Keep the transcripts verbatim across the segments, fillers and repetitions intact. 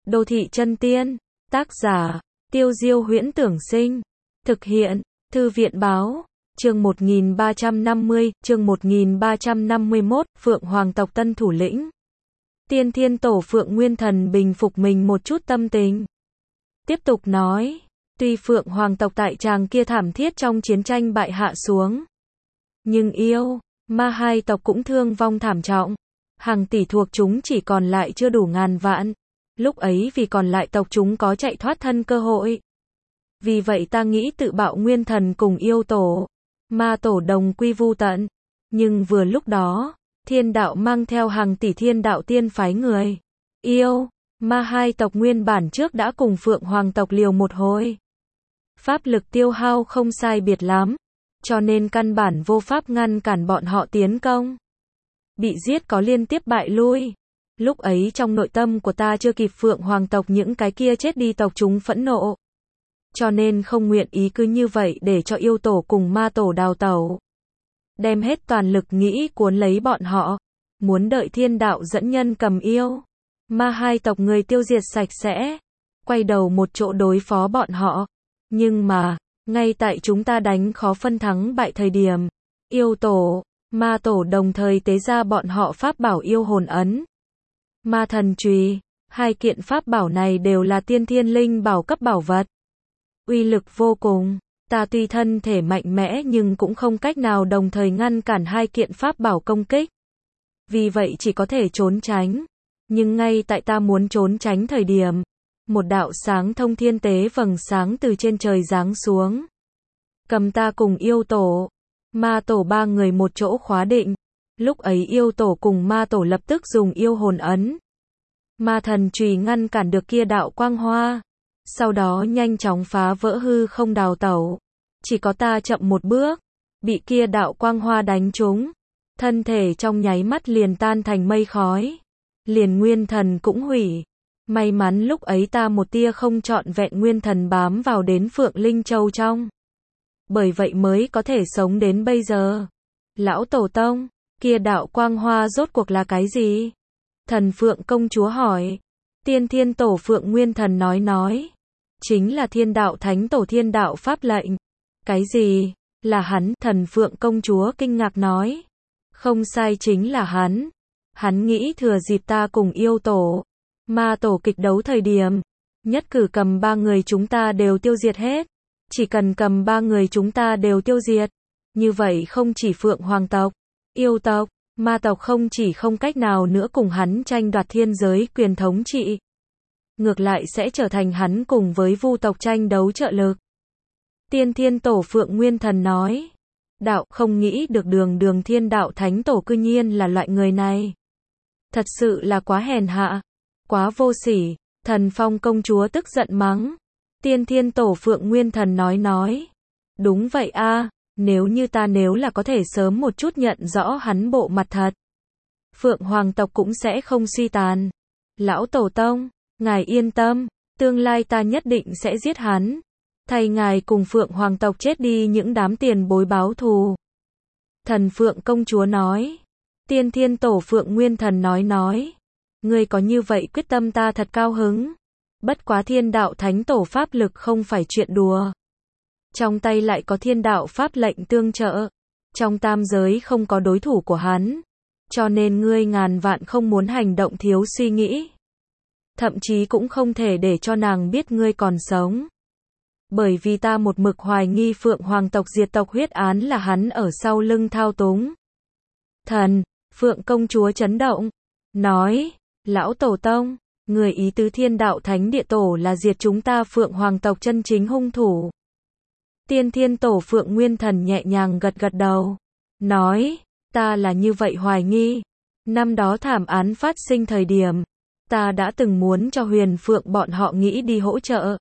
Đô thị chân tiên. Tác giả, Tiêu Diêu Huyễn Tưởng Sinh. Thực hiện, Thư viện Báo. Chương một nghìn ba trăm năm mươi, chương một nghìn ba trăm năm mươi mốt, Phượng Hoàng tộc tân thủ lĩnh. Tiên Thiên Tổ Phượng Nguyên Thần bình phục mình một chút tâm tình. Tiếp tục nói, tuy Phượng Hoàng tộc tại tràng kia thảm thiết trong chiến tranh bại hạ xuống, nhưng yêu, ma hai tộc cũng thương vong thảm trọng. Hàng tỷ thuộc chúng chỉ còn lại chưa đủ ngàn vạn. Lúc ấy vì còn lại tộc chúng có chạy thoát thân cơ hội. Vì vậy ta nghĩ tự bạo nguyên thần cùng yêu tổ, ma tổ đồng quy vu tận. Nhưng vừa lúc đó, thiên đạo mang theo hàng tỷ thiên đạo tiên phái người. Yêu, ma hai tộc nguyên bản trước đã cùng Phượng Hoàng tộc liều một hồi. Pháp lực tiêu hao không sai biệt lắm, cho nên căn bản vô pháp ngăn cản bọn họ tiến công. Bị giết có liên tiếp bại lui. Lúc ấy trong nội tâm của ta chưa kịp Phượng Hoàng tộc những cái kia chết đi tộc chúng phẫn nộ. Cho nên không nguyện ý cứ như vậy để cho yêu tổ cùng ma tổ đào tẩu. Đem hết toàn lực nghĩ cuốn lấy bọn họ. Muốn đợi thiên đạo dẫn nhân cầm yêu, ma hai tộc người tiêu diệt sạch sẽ. Quay đầu một chỗ đối phó bọn họ. Nhưng mà, ngay tại chúng ta đánh khó phân thắng bại thời điểm, yêu tổ, ma tổ đồng thời tế ra bọn họ pháp bảo yêu hồn ấn. Ma thần chùy, hai kiện pháp bảo này đều là tiên thiên linh bảo cấp bảo vật. Uy lực vô cùng, ta tuy thân thể mạnh mẽ nhưng cũng không cách nào đồng thời ngăn cản hai kiện pháp bảo công kích. Vì vậy chỉ có thể trốn tránh. Nhưng ngay tại ta muốn trốn tránh thời điểm, một đạo sáng thông thiên tế vầng sáng từ trên trời giáng xuống. Cầm ta cùng yêu tổ, ma tổ ba người một chỗ khóa định. Lúc ấy yêu tổ cùng ma tổ lập tức dùng yêu hồn ấn. Ma thần chùy ngăn cản được kia đạo quang hoa. Sau đó nhanh chóng phá vỡ hư không đào tẩu. Chỉ có ta chậm một bước, bị kia đạo quang hoa đánh trúng. Thân thể trong nháy mắt liền tan thành mây khói. Liền nguyên thần cũng hủy. May mắn lúc ấy ta một tia không trọn vẹn nguyên thần bám vào đến Phượng Linh Châu trong. Bởi vậy mới có thể sống đến bây giờ. Lão Tổ Tông, kia đạo quang hoa rốt cuộc là cái gì? Thần Phượng công chúa hỏi. Tiên Thiên Tổ Phượng Nguyên Thần nói nói. Chính là thiên đạo thánh tổ thiên đạo pháp lệnh. Cái gì? Là hắn? Thần Phượng công chúa kinh ngạc nói. Không sai, chính là hắn. Hắn nghĩ thừa dịp ta cùng yêu tổ, ma tổ kịch đấu thời điểm, nhất cử cầm ba người chúng ta đều tiêu diệt hết. Chỉ cần cầm ba người chúng ta đều tiêu diệt. Như vậy không chỉ Phượng Hoàng tộc, yêu tộc, ma tộc không chỉ không cách nào nữa cùng hắn tranh đoạt thiên giới quyền thống trị. Ngược lại sẽ trở thành hắn cùng với vu tộc tranh đấu trợ lực. Tiên Thiên Tổ Phượng Nguyên Thần nói. Đạo không nghĩ được đường đường thiên đạo thánh tổ cư nhiên là loại người này. Thật sự là quá hèn hạ, quá vô sỉ. Thần Phong công chúa tức giận mắng. Tiên Thiên Tổ Phượng Nguyên Thần nói nói. Đúng vậy a, nếu như ta nếu là có thể sớm một chút nhận rõ hắn bộ mặt thật, Phượng Hoàng tộc cũng sẽ không suy tàn. Lão Tổ Tông, ngài yên tâm, tương lai ta nhất định sẽ giết hắn. Thay ngài cùng Phượng Hoàng tộc chết đi những đám tiền bối báo thù. Thần Phượng công chúa nói. Tiên Thiên Tổ Phượng Nguyên Thần nói nói. Ngươi có như vậy quyết tâm ta thật cao hứng. Bất quá thiên đạo thánh tổ pháp lực không phải chuyện đùa. Trong tay lại có thiên đạo pháp lệnh tương trợ. Trong tam giới không có đối thủ của hắn. Cho nên ngươi ngàn vạn không muốn hành động thiếu suy nghĩ. Thậm chí cũng không thể để cho nàng biết ngươi còn sống. Bởi vì ta một mực hoài nghi Phượng Hoàng tộc diệt tộc huyết án là hắn ở sau lưng thao túng. Thần, Phượng công chúa chấn động. Nói, Lão Tổ Tông, người ý tứ thiên đạo thánh địa tổ là diệt chúng ta Phượng Hoàng tộc chân chính hung thủ. Tiên Thiên Tổ Phượng Nguyên Thần nhẹ nhàng gật gật đầu. Nói, ta là như vậy hoài nghi. Năm đó thảm án phát sinh thời điểm, ta đã từng muốn cho Huyền Phượng bọn họ nghĩ đi hỗ trợ.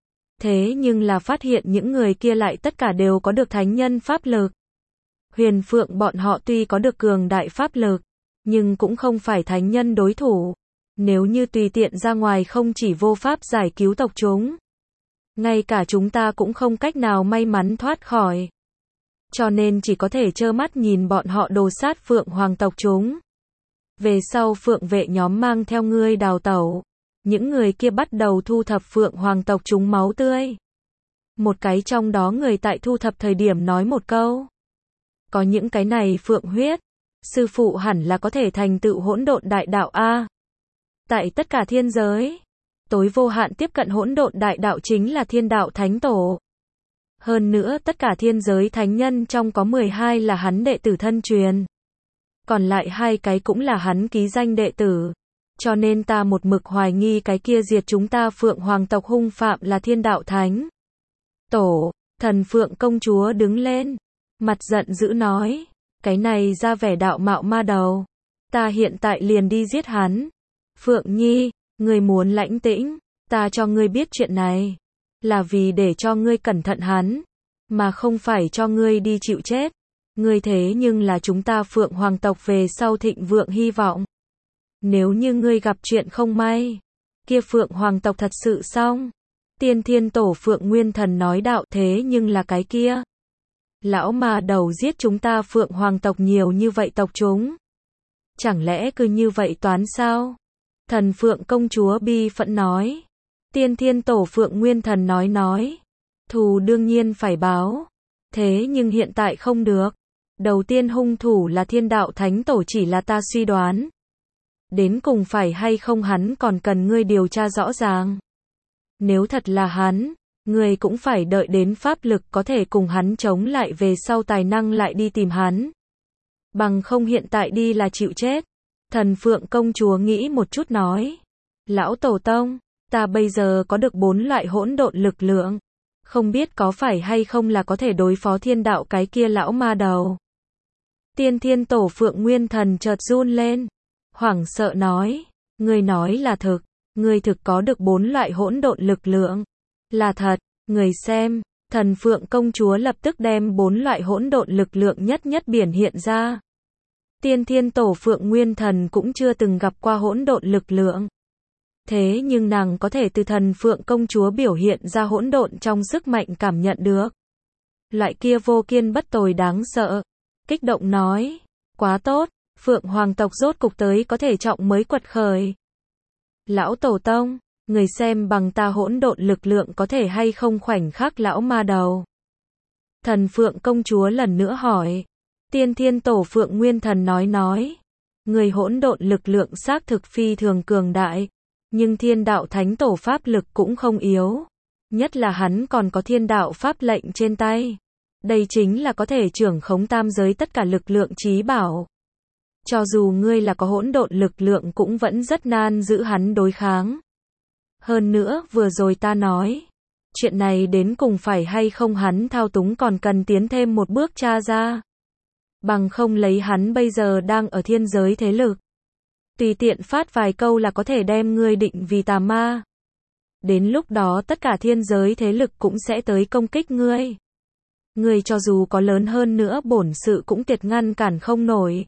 Thế nhưng là phát hiện những người kia lại tất cả đều có được thánh nhân pháp lực. Huyền Phượng bọn họ tuy có được cường đại pháp lực, nhưng cũng không phải thánh nhân đối thủ. Nếu như tùy tiện ra ngoài không chỉ vô pháp giải cứu tộc chúng, ngay cả chúng ta cũng không cách nào may mắn thoát khỏi. Cho nên chỉ có thể trơ mắt nhìn bọn họ đồ sát Phượng Hoàng tộc chúng. Về sau Phượng vệ nhóm mang theo ngươi đào tẩu. những người kia bắt đầu thu thập Phượng Hoàng tộc chúng máu tươi. Một cái trong đó người tại thu thập thời điểm nói một câu. Có những cái này phượng huyết, sư phụ hẳn là có thể thành tựu hỗn độn đại đạo a. Tại tất cả thiên giới, tối vô hạn tiếp cận hỗn độn đại đạo chính là Thiên Đạo Thánh Tổ. Hơn nữa tất cả thiên giới thánh nhân trong có mười hai là hắn đệ tử thân truyền. Còn lại hai cái cũng là hắn ký danh đệ tử. Cho nên ta một mực hoài nghi cái kia diệt chúng ta Phượng Hoàng tộc hung phạm là Thiên Đạo Thánh Tổ. Thần Phượng công chúa đứng lên, mặt giận dữ nói, cái này ra vẻ đạo mạo ma đầu, ta hiện tại liền đi giết hắn. Phượng Nhi, ngươi muốn lãnh tĩnh, ta cho ngươi biết chuyện này, là vì để cho ngươi cẩn thận hắn, mà không phải cho ngươi đi chịu chết. Ngươi thế nhưng là chúng ta Phượng Hoàng tộc về sau thịnh vượng hy vọng. Nếu như ngươi gặp chuyện không may, kia Phượng Hoàng tộc thật sự xong. Tiên Thiên Tổ Phượng Nguyên Thần nói đạo, thế nhưng là cái kia lão ma đầu giết chúng ta Phượng Hoàng tộc nhiều như vậy tộc chúng. Chẳng lẽ cứ như vậy toán sao? Thần Phượng công chúa bi phẫn nói. Tiên Thiên Tổ Phượng Nguyên Thần nói nói. Thù đương nhiên phải báo. Thế nhưng hiện tại không được. Đầu tiên hung thủ là Thiên Đạo Thánh Tổ chỉ là ta suy đoán. Đến cùng phải hay không hắn còn cần ngươi điều tra rõ ràng. Nếu thật là hắn, ngươi cũng phải đợi đến pháp lực có thể cùng hắn chống lại về sau tài năng lại đi tìm hắn. Bằng không hiện tại đi là chịu chết. Thần Phượng công chúa nghĩ một chút nói. Lão Tổ Tông, ta bây giờ có được bốn loại hỗn độn lực lượng. Không biết có phải hay không là có thể đối phó thiên đạo cái kia lão ma đầu. Tiên Thiên Tổ Phượng Nguyên Thần chợt run lên. Hoảng sợ nói. Ngươi nói là thực. Ngươi thực có được bốn loại hỗn độn lực lượng. Là thật. Người xem. Thần Phượng công chúa lập tức đem bốn loại hỗn độn lực lượng nhất nhất biển hiện ra. Tiên Thiên Tổ Phượng Nguyên Thần cũng chưa từng gặp qua hỗn độn lực lượng. Thế nhưng nàng có thể từ Thần Phượng công chúa biểu hiện ra hỗn độn trong sức mạnh cảm nhận được. Loại kia vô kiên bất tồi đáng sợ. Kích động nói. Quá tốt, Phượng Hoàng tộc rốt cục tới có thể trọng mới quật khởi. Lão Tổ Tông, người xem bằng ta hỗn độn lực lượng có thể hay không khoảnh khắc lão ma đầu. Thần Phượng công chúa lần nữa hỏi. Tiên Thiên Tổ Phượng Nguyên Thần nói nói. Người hỗn độn lực lượng xác thực phi thường cường đại. Nhưng Thiên Đạo Thánh Tổ pháp lực cũng không yếu. Nhất là hắn còn có thiên đạo pháp lệnh trên tay. Đây chính là có thể trưởng khống tam giới tất cả lực lượng chí bảo. Cho dù ngươi là có hỗn độn lực lượng cũng vẫn rất nan giữ hắn đối kháng. Hơn nữa, vừa rồi ta nói, chuyện này đến cùng phải hay không hắn thao túng còn cần tiến thêm một bước tra ra. Bằng không lấy hắn bây giờ đang ở thiên giới thế lực. Tùy tiện phát vài câu là có thể đem ngươi định vì tà ma. Đến lúc đó tất cả thiên giới thế lực cũng sẽ tới công kích ngươi. Ngươi cho dù có lớn hơn nữa bổn sự cũng tuyệt ngăn cản không nổi.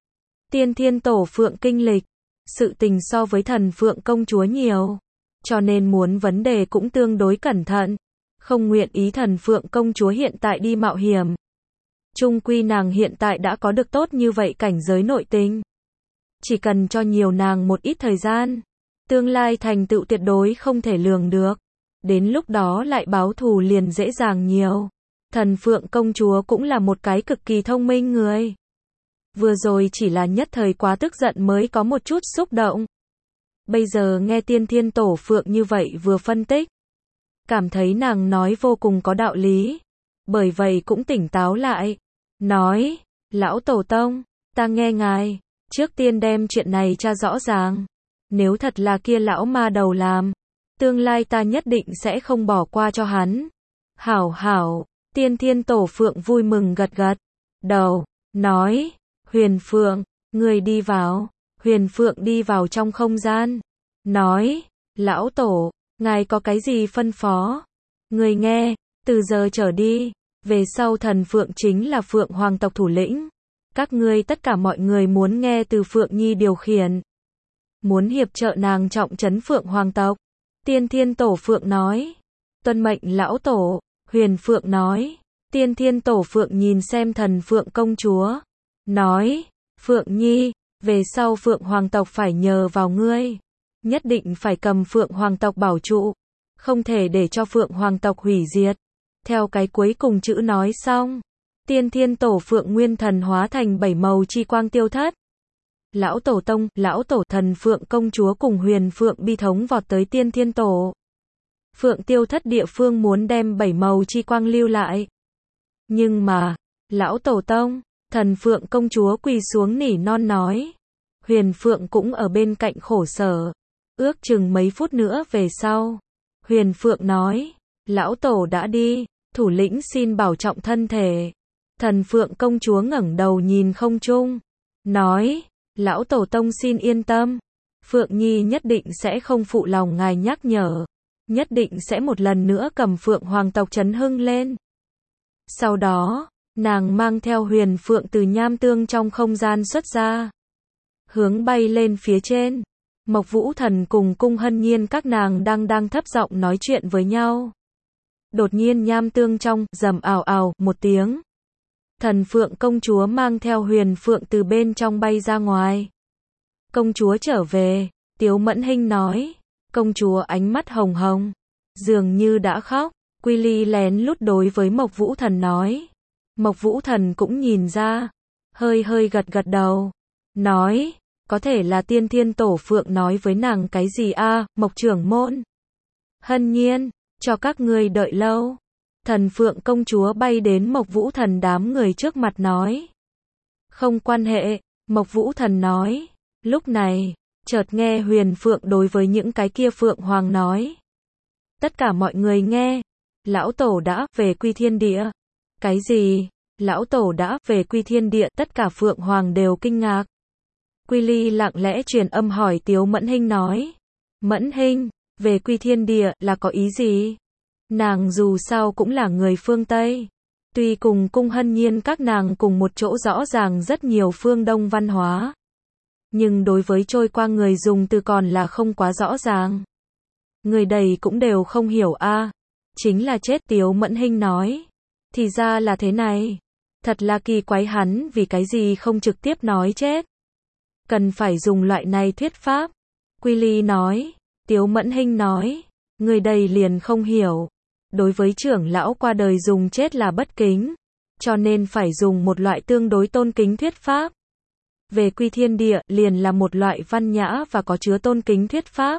Tiên Thiên Tổ Phượng kinh lịch, sự tình so với Thần Phượng công chúa nhiều, cho nên muốn vấn đề cũng tương đối cẩn thận, không nguyện ý Thần Phượng công chúa hiện tại đi mạo hiểm. Chung quy nàng hiện tại đã có được tốt như vậy cảnh giới nội tình. Chỉ cần cho nhiều nàng một ít thời gian, tương lai thành tựu tuyệt đối không thể lường được. Đến lúc đó lại báo thù liền dễ dàng nhiều. Thần Phượng công chúa cũng là một cái cực kỳ thông minh người. Vừa rồi chỉ là nhất thời quá tức giận mới có một chút xúc động. Bây giờ nghe Tiên Thiên Tổ Phượng như vậy vừa phân tích, cảm thấy nàng nói vô cùng có đạo lý. Bởi vậy cũng tỉnh táo lại. Nói, Lão Tổ Tông, ta nghe ngài, trước tiên đem chuyện này tra rõ ràng. Nếu thật là kia lão ma đầu làm, tương lai ta nhất định sẽ không bỏ qua cho hắn. Hảo hảo, Tiên Thiên Tổ Phượng vui mừng gật gật đầu, nói, Huyền Phượng, người đi vào. Huyền Phượng đi vào trong không gian, nói, Lão Tổ, ngài có cái gì phân phó? Người nghe, từ giờ trở đi, về sau Thần Phượng chính là Phượng Hoàng tộc thủ lĩnh. Các ngươi tất cả mọi người muốn nghe từ Phượng Nhi điều khiển. Muốn hiệp trợ nàng trọng trấn Phượng Hoàng tộc. Tiên Thiên Tổ Phượng nói. Tuân mệnh Lão Tổ. Huyền Phượng nói. Tiên Thiên Tổ Phượng nhìn xem Thần Phượng công chúa. Nói. Phượng Nhi, về sau Phượng Hoàng tộc phải nhờ vào ngươi. nhất định phải cầm Phượng Hoàng tộc bảo trụ, không thể để cho Phượng Hoàng tộc hủy diệt. Theo cái cuối cùng chữ nói xong, Tiên Thiên Tổ Phượng Nguyên Thần hóa thành bảy màu chi quang tiêu thất. Lão Tổ Tông, Lão Tổ Thần Phượng Công Chúa cùng Huyền Phượng Bi Thống vọt tới Tiên Thiên Tổ Phượng tiêu thất địa phương muốn đem bảy màu chi quang lưu lại. Nhưng mà, Lão Tổ Tông, Thần Phượng Công Chúa quỳ xuống nỉ non nói. Huyền Phượng cũng ở bên cạnh khổ sở. Ước chừng mấy phút nữa về sau, Huyền Phượng nói, Lão Tổ đã đi, thủ lĩnh xin bảo trọng thân thể. Thần Phượng Công Chúa ngẩng đầu nhìn không trung, nói, Lão Tổ Tông xin yên tâm, Phượng Nhi nhất định sẽ không phụ lòng ngài nhắc nhở, nhất định sẽ một lần nữa cầm Phượng Hoàng tộc trấn hưng lên. Sau đó, nàng mang theo Huyền Phượng từ nham tương trong không gian xuất ra, hướng bay lên phía trên. Mộc Vũ Thần cùng Cung Hân Nhiên các nàng đang đang thấp giọng nói chuyện với nhau. Đột nhiên nham tương trong, rầm ào ào, một tiếng. Thần Phượng Công Chúa mang theo Huyền Phượng từ bên trong bay ra ngoài. Công chúa trở về, Tiếu Mẫn Hinh nói. Công chúa ánh mắt hồng hồng, dường như đã khóc. Quy Ly lén lút đối với Mộc Vũ Thần nói. Mộc Vũ Thần cũng nhìn ra, hơi hơi gật gật đầu, nói, có thể là Tiên Thiên Tổ Phượng nói với nàng cái gì a, à, Mộc trưởng môn. Hân Nhiên, cho các ngươi đợi lâu. Thần Phượng Công Chúa bay đến Mộc Vũ Thần đám người trước mặt nói. Không quan hệ, Mộc Vũ Thần nói. Lúc này, chợt nghe Huyền Phượng đối với những cái kia Phượng Hoàng nói. Tất cả mọi người nghe, Lão Tổ đã về Quy Thiên Địa. Cái gì? Lão Tổ đã về Quy Thiên Địa, tất cả Phượng Hoàng đều kinh ngạc. Quy Ly lặng lẽ truyền âm hỏi Tiếu Mẫn Hinh nói. Mẫn Hinh, về Quy Thiên Địa là có ý gì? Nàng dù sao cũng là người phương Tây. Tuy cùng Cung Hân Nhiên các nàng cùng một chỗ rõ ràng rất nhiều phương Đông văn hóa. Nhưng đối với trôi qua người dùng từ còn là không quá rõ ràng. Người đầy cũng đều không hiểu a. À, chính là chết. Tiếu Mẫn Hinh nói. Thì ra là thế này. Thật là kỳ quái, hắn vì cái gì không trực tiếp nói chết. Cần phải dùng loại này thuyết pháp. Quy Ly nói. Tiếu Mẫn Hinh nói. Người đầy liền không hiểu. Đối với trưởng lão qua đời dùng chết là bất kính. Cho nên phải dùng một loại tương đối tôn kính thuyết pháp. Về Quy Thiên Địa liền là một loại văn nhã và có chứa tôn kính thuyết pháp.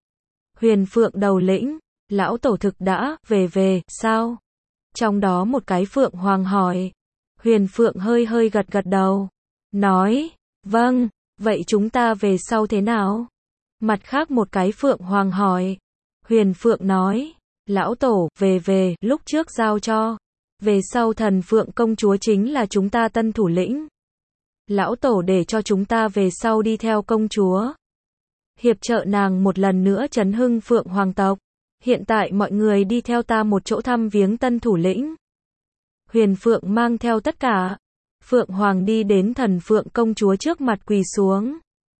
Huyền Phượng đầu lĩnh. Lão Tổ thực đã về về, sao? Trong đó một cái Phượng Hoàng hỏi. Huyền Phượng hơi hơi gật gật đầu. Nói. Vâng, vậy chúng ta về sau thế nào? Mặt khác một cái Phượng Hoàng hỏi. Huyền Phượng nói. Lão Tổ, về về, lúc trước giao cho. Về sau Thần Phượng Công Chúa chính là chúng ta tân thủ lĩnh. Lão Tổ để cho chúng ta về sau đi theo công chúa. Hiệp trợ nàng một lần nữa trấn hưng Phượng Hoàng tộc. Hiện tại mọi người đi theo ta một chỗ thăm viếng tân thủ lĩnh. Huyền Phượng mang theo tất cả. Phượng Hoàng đi đến Thần Phượng Công Chúa trước mặt quỳ xuống.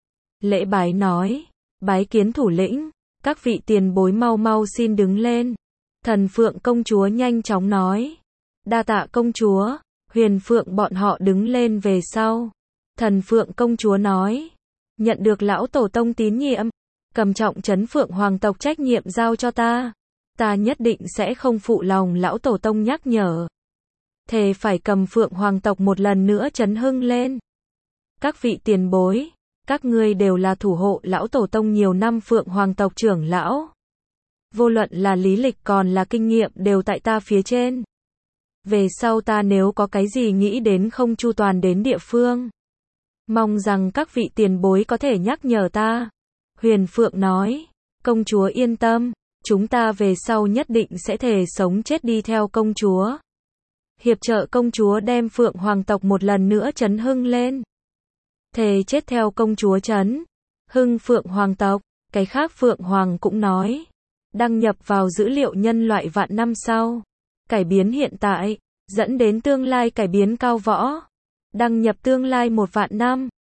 Lễ bái nói. Bái kiến thủ lĩnh. Các vị tiền bối mau mau xin đứng lên. Thần Phượng Công Chúa nhanh chóng nói. Đa tạ công chúa. Huyền Phượng bọn họ đứng lên về sau. Thần Phượng Công Chúa nói. Nhận được Lão Tổ Tông tín nhiệm. Cầm trọng trấn Phượng Hoàng tộc trách nhiệm giao cho ta. Ta nhất định sẽ không phụ lòng Lão Tổ Tông nhắc nhở. Thề phải cầm Phượng Hoàng tộc một lần nữa trấn hưng lên. Các vị tiền bối. Các ngươi đều là thủ hộ Lão Tổ Tông nhiều năm Phượng Hoàng tộc trưởng lão. Vô luận là lý lịch còn là kinh nghiệm đều tại ta phía trên. Về sau ta nếu có cái gì nghĩ đến không chu toàn đến địa phương. Mong rằng các vị tiền bối có thể nhắc nhở ta. Huyền Phượng nói. Công chúa yên tâm. Chúng ta về sau nhất định sẽ thề sống chết đi theo công chúa. Hiệp trợ công chúa đem Phượng Hoàng tộc một lần nữa trấn hưng lên. Thề chết theo công chúa trấn hưng Phượng Hoàng tộc. Cái khác Phượng Hoàng cũng nói. Đăng nhập vào dữ liệu nhân loại vạn năm sau. Cải biến hiện tại. Dẫn đến tương lai cải biến cao võ. Đăng nhập tương lai một vạn năm.